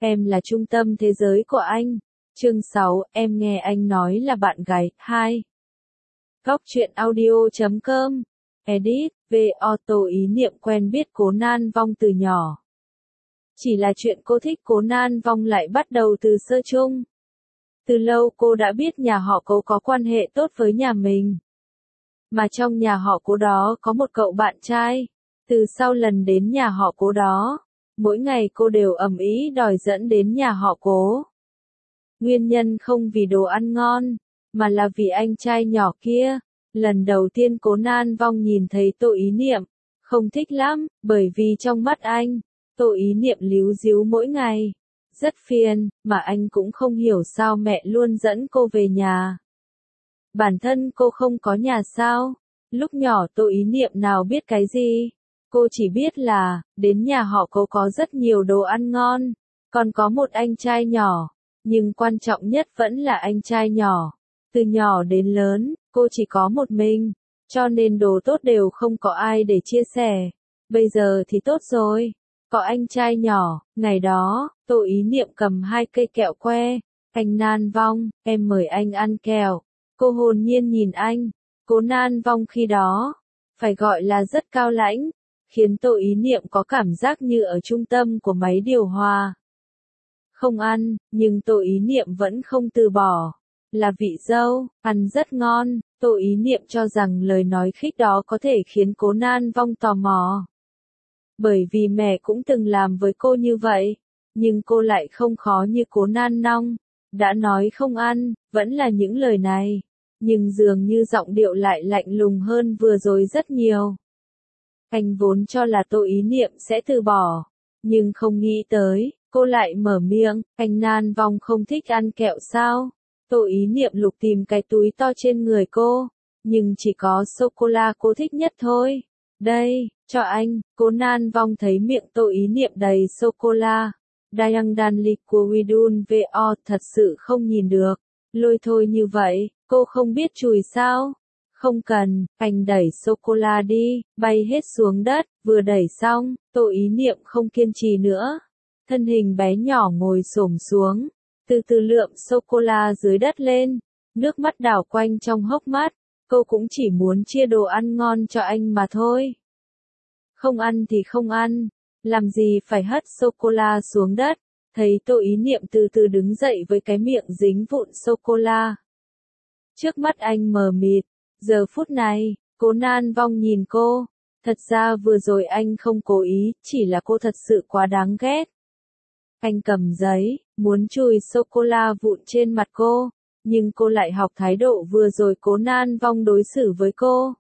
em là trung tâm thế giới của anh. Chương 6, em nghe anh nói là bạn gái. 2. Góc truyện audio.com. Edit, về auto ý niệm quen biết Cố Nan Vong từ nhỏ. Chỉ là chuyện cô thích Cố Nan Vong lại bắt đầu từ sơ chung. Từ lâu cô đã biết nhà họ Cố có quan hệ tốt với nhà mình. Mà trong nhà họ Cố đó có một cậu bạn trai. Từ sau lần đến nhà họ Cố đó, mỗi ngày cô đều ầm ĩ đòi dẫn đến nhà họ Cố. Nguyên nhân không vì đồ ăn ngon, mà là vì anh trai nhỏ kia. Lần đầu tiên Cố Nan Vong nhìn thấy Tô Ý Niệm, không thích lắm, bởi vì trong mắt anh, Tô Ý Niệm líu díu mỗi ngày. Rất phiền, mà anh cũng không hiểu sao mẹ luôn dẫn cô về nhà. Bản thân cô không có nhà sao? Lúc nhỏ Tô Ý Niệm nào biết cái gì? Cô chỉ biết là, đến nhà họ Cố có rất nhiều đồ ăn ngon, còn có một anh trai nhỏ. Nhưng quan trọng nhất vẫn là anh trai nhỏ. Từ nhỏ đến lớn, cô chỉ có một mình, cho nên đồ tốt đều không có ai để chia sẻ. Bây giờ thì tốt rồi, có anh trai nhỏ. Ngày đó, Tô Ý Niệm cầm 2 cây kẹo que. Anh Nan Vong, em mời anh ăn kẹo. Cô hồn nhiên nhìn anh. Cố Nan Vong khi đó, phải gọi là rất cao lãnh, khiến Tô Ý Niệm có cảm giác như ở trung tâm của máy điều hòa. Không ăn, nhưng Tô Ý Niệm vẫn không từ bỏ. Là vị dâu, ăn rất ngon. Tô Ý Niệm cho rằng lời nói khích đó có thể khiến Cố Nan Vong tò mò. Bởi vì mẹ cũng từng làm với cô như vậy, nhưng cô lại không khó như Cố Nan Nong. Đã nói không ăn, vẫn là những lời này, nhưng dường như giọng điệu lại lạnh lùng hơn vừa rồi rất nhiều. Anh vốn cho là Tô Ý Niệm sẽ từ bỏ, nhưng không nghĩ tới, cô lại mở miệng. Anh Nan Vong không thích ăn kẹo sao? Tô Ý Niệm lục tìm cái túi to trên người cô, nhưng chỉ có sô-cô-la cô thích nhất thôi. Đây, cho anh. Cố Nan Vong thấy miệng Tô Ý Niệm đầy sô-cô-la. Dayang Dan Lik của Widun VO thật sự không nhìn được. Lôi thôi như vậy, cô không biết chùi sao? Không cần, anh đẩy sô-cô-la đi, bay hết xuống đất. Vừa đẩy xong, Tô Ý Niệm không kiên trì nữa. Thân hình bé nhỏ ngồi xổm xuống, từ từ lượm sô-cô-la dưới đất lên. Nước mắt đảo quanh trong hốc mắt. Cô cũng chỉ muốn chia đồ ăn ngon cho anh mà thôi. Không ăn thì không ăn, làm gì phải hất sô-cô-la xuống đất. Thấy Tô Ý Niệm từ từ đứng dậy với cái miệng dính vụn sô-cô-la. Trước mắt anh mờ mịt. Giờ phút này, Cố Nan Vong nhìn cô. Thật ra vừa rồi anh không cố ý, chỉ là cô thật sự quá đáng ghét. Anh cầm giấy, muốn chùi sô-cô-la vụn trên mặt cô, nhưng cô lại học thái độ vừa rồi Cố Nan Vong đối xử với cô.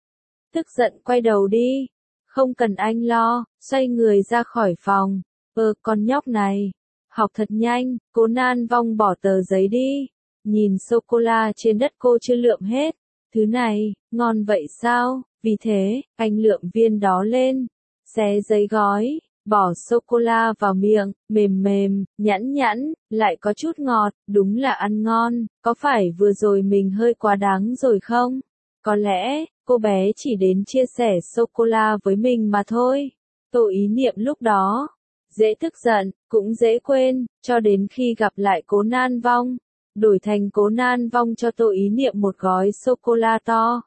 Tức giận quay đầu đi. Không cần anh lo, xoay người ra khỏi phòng. Con nhóc này, học thật nhanh. Cố Nan Vong bỏ tờ giấy đi. Nhìn sô-cô-la trên đất cô chưa lượm hết. Thứ này, ngon vậy sao? Vì thế, anh lượm viên đó lên, xé giấy gói, bỏ sô-cô-la vào miệng, mềm mềm, nhẵn nhẵn, lại có chút ngọt, đúng là ăn ngon. Có phải vừa rồi mình hơi quá đáng rồi không? Có lẽ, cô bé chỉ đến chia sẻ sô-cô-la với mình mà thôi. Tô Ý Niệm lúc đó, dễ tức giận, cũng dễ quên, cho đến khi gặp lại Cố Nan Vong. Đổi thành Cố Nan Vong cho Tô Ý Niệm một gói sô-cô-la to.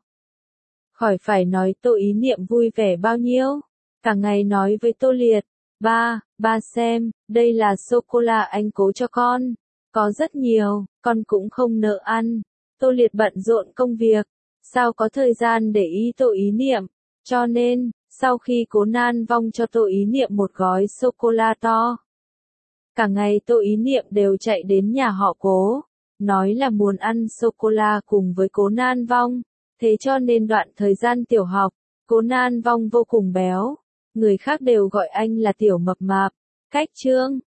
Khỏi phải nói Tô Ý Niệm vui vẻ bao nhiêu. Cả ngày nói với Tô Liệt, ba xem, đây là sô-cô-la anh Cố cho con. Có rất nhiều, con cũng không nỡ ăn. Tô Liệt bận rộn công việc, sao có thời gian để ý Tô Ý Niệm. Cho nên, sau khi Cố Nan Vong cho Tô Ý Niệm một gói sô-cô-la to, cả ngày Tô Ý Niệm đều chạy đến nhà họ Cố, nói là muốn ăn sô-cô-la cùng với Cố Nan Vong. Thế cho nên đoạn thời gian tiểu học, Cố Nan Vong vô cùng béo. Người khác đều gọi anh là tiểu mập mạp. Cách chương